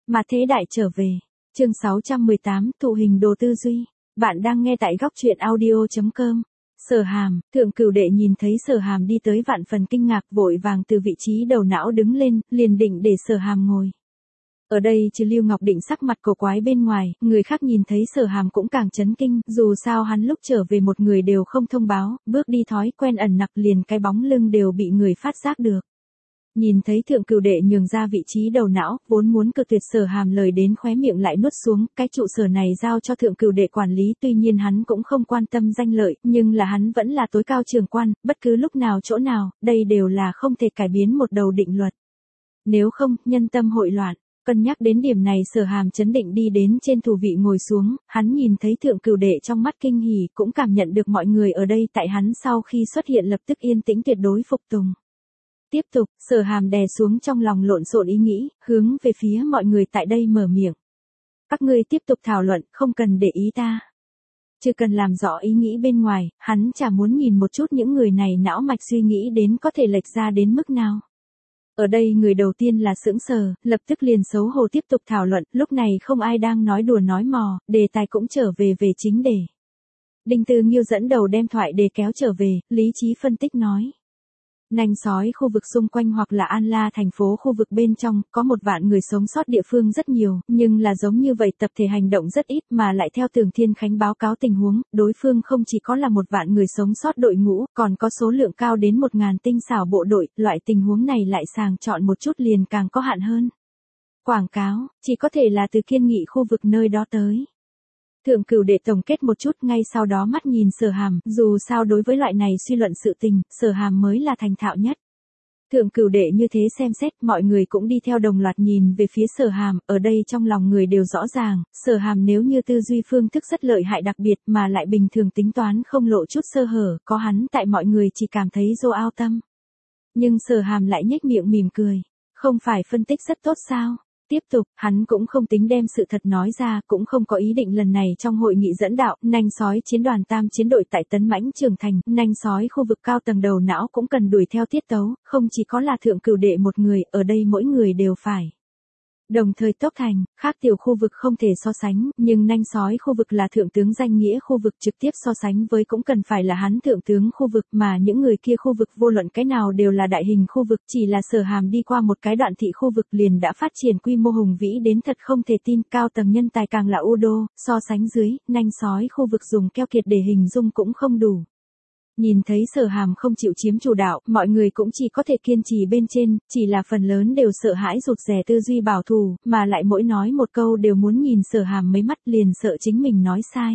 Mà thế đại trở về. Chương 618, thụ hình đồ tư duy. Bạn đang nghe tại góc truyện audio.com. Sở Hàm, Thượng Cửu Đệ nhìn thấy Sở Hàm đi tới vạn phần kinh ngạc, vội vàng từ vị trí đầu não đứng lên, liền định để Sở Hàm ngồi. Ở đây trừ Lưu Ngọc Định sắc mặt cổ quái bên ngoài, người khác nhìn thấy Sở Hàm cũng càng chấn kinh, dù sao hắn lúc trở về một người đều không thông báo, bước đi thói quen ẩn nặc liền cái bóng lưng đều bị người phát giác được. Nhìn thấy Thượng Cửu Đệ nhường ra vị trí đầu não, vốn muốn cự tuyệt Sở Hàm lời đến khóe miệng lại nuốt xuống, cái trụ sở này giao cho Thượng Cửu Đệ quản lý, tuy nhiên hắn cũng không quan tâm danh lợi, nhưng là hắn vẫn là tối cao trưởng quan, bất cứ lúc nào chỗ nào, đây đều là không thể cải biến một đầu định luật. Nếu không, nhân tâm hội loạn. Cân nhắc đến điểm này, Sở Hàm chấn định đi đến trên thủ vị ngồi xuống, hắn nhìn thấy Thượng Cửu Đệ trong mắt kinh hỉ, cũng cảm nhận được mọi người ở đây tại hắn sau khi xuất hiện lập tức yên tĩnh tuyệt đối phục tùng. Tiếp tục, Sở Hàm đè xuống trong lòng lộn xộn ý nghĩ, hướng về phía mọi người tại đây mở miệng. Các ngươi tiếp tục thảo luận, không cần để ý ta. Chưa cần làm rõ ý nghĩ bên ngoài, hắn chả muốn nhìn một chút những người này não mạch suy nghĩ đến có thể lệch ra đến mức nào. Ở đây người đầu tiên là sững sờ, lập tức liền xấu hổ tiếp tục thảo luận, lúc này không ai đang nói đùa nói mò, đề tài cũng trở về chính đề. Đinh Tư Nghiêu dẫn đầu đem thoại đề kéo trở về, lý trí phân tích nói. Nanh sói khu vực xung quanh hoặc là An La thành phố khu vực bên trong, có 1 vạn người sống sót địa phương rất nhiều, nhưng là giống như vậy tập thể hành động rất ít mà lại theo Tường Thiên Khánh báo cáo tình huống, đối phương không chỉ có là 1 vạn người sống sót đội ngũ, còn có số lượng cao đến 1000 tinh xảo bộ đội, loại tình huống này lại sàng chọn một chút liền càng có hạn hơn. Quảng cáo, chỉ có thể là từ Kiên Nghị khu vực nơi đó tới. Thượng Cửu Đệ tổng kết một chút, ngay sau đó mắt nhìn Sở Hàm, dù sao đối với loại này suy luận sự tình, Sở Hàm mới là thành thạo nhất. Thượng Cửu Đệ như thế xem xét, mọi người cũng đi theo đồng loạt nhìn về phía Sở Hàm, ở đây trong lòng người đều rõ ràng, Sở Hàm nếu như tư duy phương thức rất lợi hại đặc biệt mà lại bình thường tính toán không lộ chút sơ hở, có hắn tại mọi người chỉ cảm thấy dô ao tâm. Nhưng Sở Hàm lại nhếch miệng mỉm cười, không phải phân tích rất tốt sao? Tiếp tục, hắn cũng không tính đem sự thật nói ra, cũng không có ý định lần này trong hội nghị dẫn đạo, nanh sói chiến đoàn tam chiến đội tại Tấn Mãnh trưởng thành, nanh sói khu vực cao tầng đầu não cũng cần đuổi theo tiết tấu, không chỉ có là Thượng Cửu Đệ một người, ở đây mỗi người đều phải. Đồng thời tốc thành, khác tiểu khu vực không thể so sánh, nhưng nanh sói khu vực là thượng tướng danh nghĩa khu vực, trực tiếp so sánh với cũng cần phải là hắn thượng tướng khu vực, mà những người kia khu vực vô luận cái nào đều là đại hình khu vực, chỉ là Sở Hàm đi qua một cái đoạn thị khu vực liền đã phát triển quy mô hùng vĩ đến thật không thể tin, cao tầng nhân tài càng là u đô, so sánh dưới, nanh sói khu vực dùng keo kiệt để hình dung cũng không đủ. Nhìn thấy Sở Hàm không chịu chiếm chủ đạo, mọi người cũng chỉ có thể kiên trì bên trên, chỉ là phần lớn đều sợ hãi rụt rè tư duy bảo thủ, mà lại mỗi nói một câu đều muốn nhìn Sở Hàm mấy mắt liền sợ chính mình nói sai.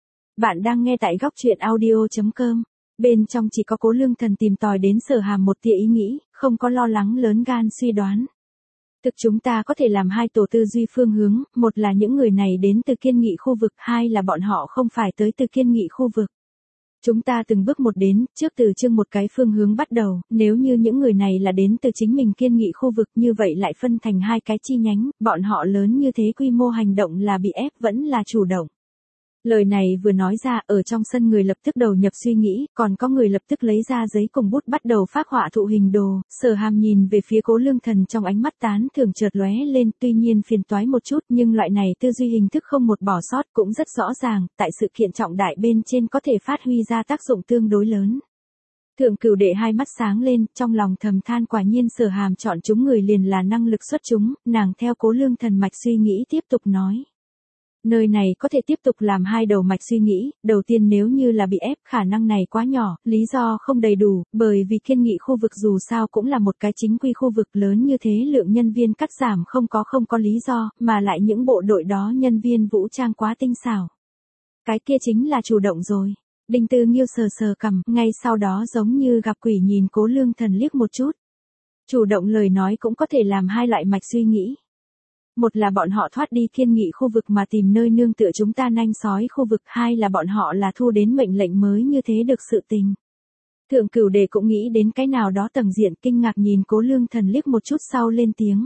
Bạn đang nghe tại góc truyện audio.com. Bên trong chỉ có Cố Lương Thần tìm tòi đến Sở Hàm một tia ý nghĩ, không có lo lắng lớn gan suy đoán. Thực chúng ta có thể làm 2 tổ tư duy phương hướng, một là những người này đến từ Kiên Nghị khu vực, 2 là bọn họ không phải tới từ Kiên Nghị khu vực. Chúng ta từng bước một đến, trước từ chương một cái phương hướng bắt đầu, nếu như những người này là đến từ chính mình Kiên Nghị khu vực, như vậy lại phân thành 2 cái chi nhánh, bọn họ lớn như thế quy mô hành động là bị ép vẫn là chủ động. Lời này vừa nói ra, ở trong sân người lập tức đầu nhập suy nghĩ, còn có người lập tức lấy ra giấy cùng bút bắt đầu phác họa thụ hình đồ. Sở Hàm nhìn về phía Cố Lương Thần trong ánh mắt tán thưởng chợt lóe lên, tuy nhiên phiền toái một chút, nhưng loại này tư duy hình thức không một bỏ sót cũng rất rõ ràng, tại sự kiện trọng đại bên trên có thể phát huy ra tác dụng tương đối lớn. Thượng Cửu Đệ hai mắt sáng lên, trong lòng thầm than quả nhiên Sở Hàm chọn chúng người liền là năng lực xuất chúng, nàng theo Cố Lương Thần mạch suy nghĩ tiếp tục nói. Nơi này có thể tiếp tục làm 2 đầu mạch suy nghĩ, đầu tiên nếu như là bị ép khả năng này quá nhỏ, lý do không đầy đủ, bởi vì Kiên Nghị khu vực dù sao cũng là một cái chính quy khu vực lớn như thế lượng nhân viên cắt giảm không có lý do, mà lại những bộ đội đó nhân viên vũ trang quá tinh xảo. Cái kia chính là chủ động rồi. Đinh Tư Nghiêu sờ cằm, ngay sau đó giống như gặp quỷ nhìn Cố Lương Thần liếc một chút. Chủ động lời nói cũng có thể làm 2 loại mạch suy nghĩ. Một là bọn họ thoát đi Kiên Nghị khu vực mà tìm nơi nương tựa chúng ta nanh sói khu vực, 2 là bọn họ là thu đến mệnh lệnh mới như thế được sự tình. Thượng Cửu Đệ cũng nghĩ đến cái nào đó tầng diện, kinh ngạc nhìn Cố Lương Thần liếc một chút sau lên tiếng.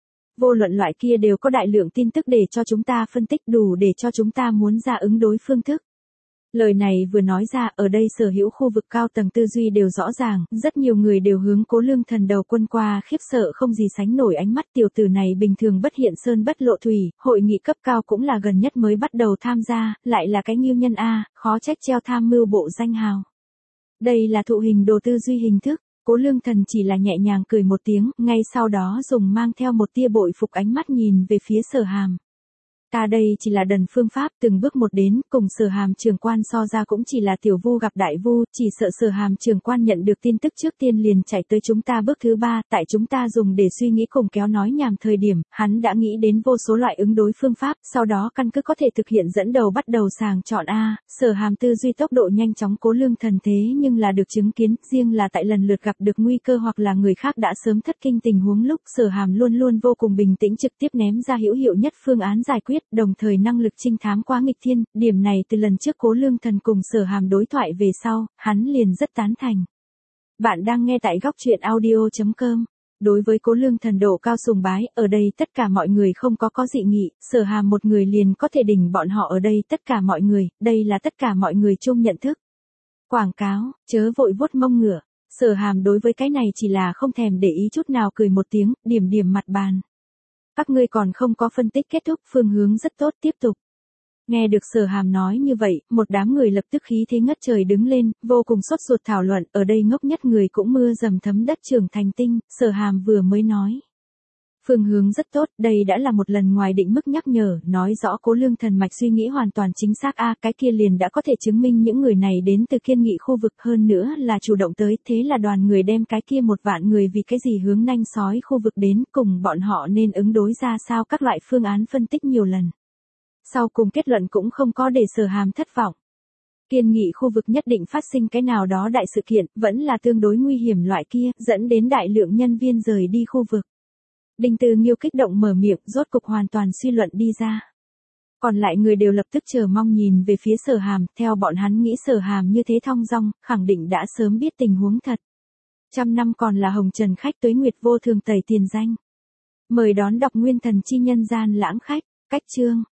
Vô luận loại kia đều có đại lượng tin tức để cho chúng ta phân tích đủ để cho chúng ta muốn ra ứng đối phương thức. Lời này vừa nói ra, ở đây sở hữu khu vực cao tầng tư duy đều rõ ràng, rất nhiều người đều hướng Cố Lương Thần đầu quân qua, khiếp sợ không gì sánh nổi ánh mắt. Tiểu tử này bình thường bất hiện sơn bất lộ thủy, hội nghị cấp cao cũng là gần nhất mới bắt đầu tham gia, lại là cái nghiêu nhân a, khó trách treo tham mưu bộ danh hào. Đây là thụ hình đồ tư duy hình thức. Cố Lương Thần chỉ là nhẹ nhàng cười một tiếng, ngay sau đó dùng mang theo một tia bội phục ánh mắt nhìn về phía Sở Hàm. Ta đây chỉ là đần phương pháp, từng bước một đến, cùng Sở Hàm trưởng quan so ra cũng chỉ là tiểu vu gặp đại vu, chỉ sợ Sở Hàm trưởng quan nhận được tin tức trước tiên liền chạy tới chúng ta bước thứ 3, tại chúng ta dùng để suy nghĩ cùng kéo nói nhảm thời điểm, hắn đã nghĩ đến vô số loại ứng đối phương pháp, sau đó căn cứ có thể thực hiện dẫn đầu bắt đầu sàng chọn a. Sở Hàm tư duy tốc độ nhanh chóng. Cố Lương Thần thế nhưng là được chứng kiến, riêng là tại lần lượt gặp được nguy cơ hoặc là người khác đã sớm thất kinh tình huống lúc, Sở Hàm luôn luôn vô cùng bình tĩnh trực tiếp ném ra hữu hiệu nhất phương án giải quyết, đồng thời năng lực trinh thám quá nghịch thiên, điểm này từ lần trước Cố Lương Thần cùng Sở Hàm đối thoại về sau, hắn liền rất tán thành. Bạn đang nghe tại góc truyện audio.com. Đối với Cố Lương Thần độ cao sùng bái, ở đây tất cả mọi người không có dị nghị, Sở Hàm một người liền có thể đỉnh bọn họ ở đây tất cả mọi người, đây là tất cả mọi người chung nhận thức. Quảng cáo, chớ vội vuốt mông ngựa, Sở Hàm đối với cái này chỉ là không thèm để ý chút nào cười một tiếng, điểm điểm mặt bàn. Các ngươi còn không có phân tích kết thúc, phương hướng rất tốt, tiếp tục. Nghe được Sở Hàm nói như vậy, một đám người lập tức khí thế ngất trời đứng lên, vô cùng sốt ruột thảo luận, ở đây ngốc nhất người cũng mưa dầm thấm đất trưởng thành tinh, Sở Hàm vừa mới nói. Phương hướng rất tốt, đây đã là một lần ngoài định mức nhắc nhở, nói rõ Cố Lương Thần mạch suy nghĩ hoàn toàn chính xác a, cái kia liền đã có thể chứng minh những người này đến từ kiên nghị khu vực, hơn nữa là chủ động tới, thế là đoàn người đem cái kia 1 vạn người vì cái gì hướng nanh sói khu vực đến, cùng bọn họ nên ứng đối ra sao, các loại phương án phân tích nhiều lần. Sau cùng kết luận cũng không có để Sở Hàm thất vọng. Kiên nghị khu vực nhất định phát sinh cái nào đó đại sự kiện, vẫn là tương đối nguy hiểm loại kia, dẫn đến đại lượng nhân viên rời đi khu vực. Đinh Tư Nghiêu kích động mở miệng, rốt cục hoàn toàn suy luận đi ra. Còn lại người đều lập tức chờ mong nhìn về phía Sở Hàm, theo bọn hắn nghĩ Sở Hàm như thế thong dong, khẳng định đã sớm biết tình huống thật. 100 năm còn là hồng trần khách tuế nguyệt vô thường tẩy tiền danh. Mời đón đọc nguyên thần chi nhân gian lãng khách, cách chương.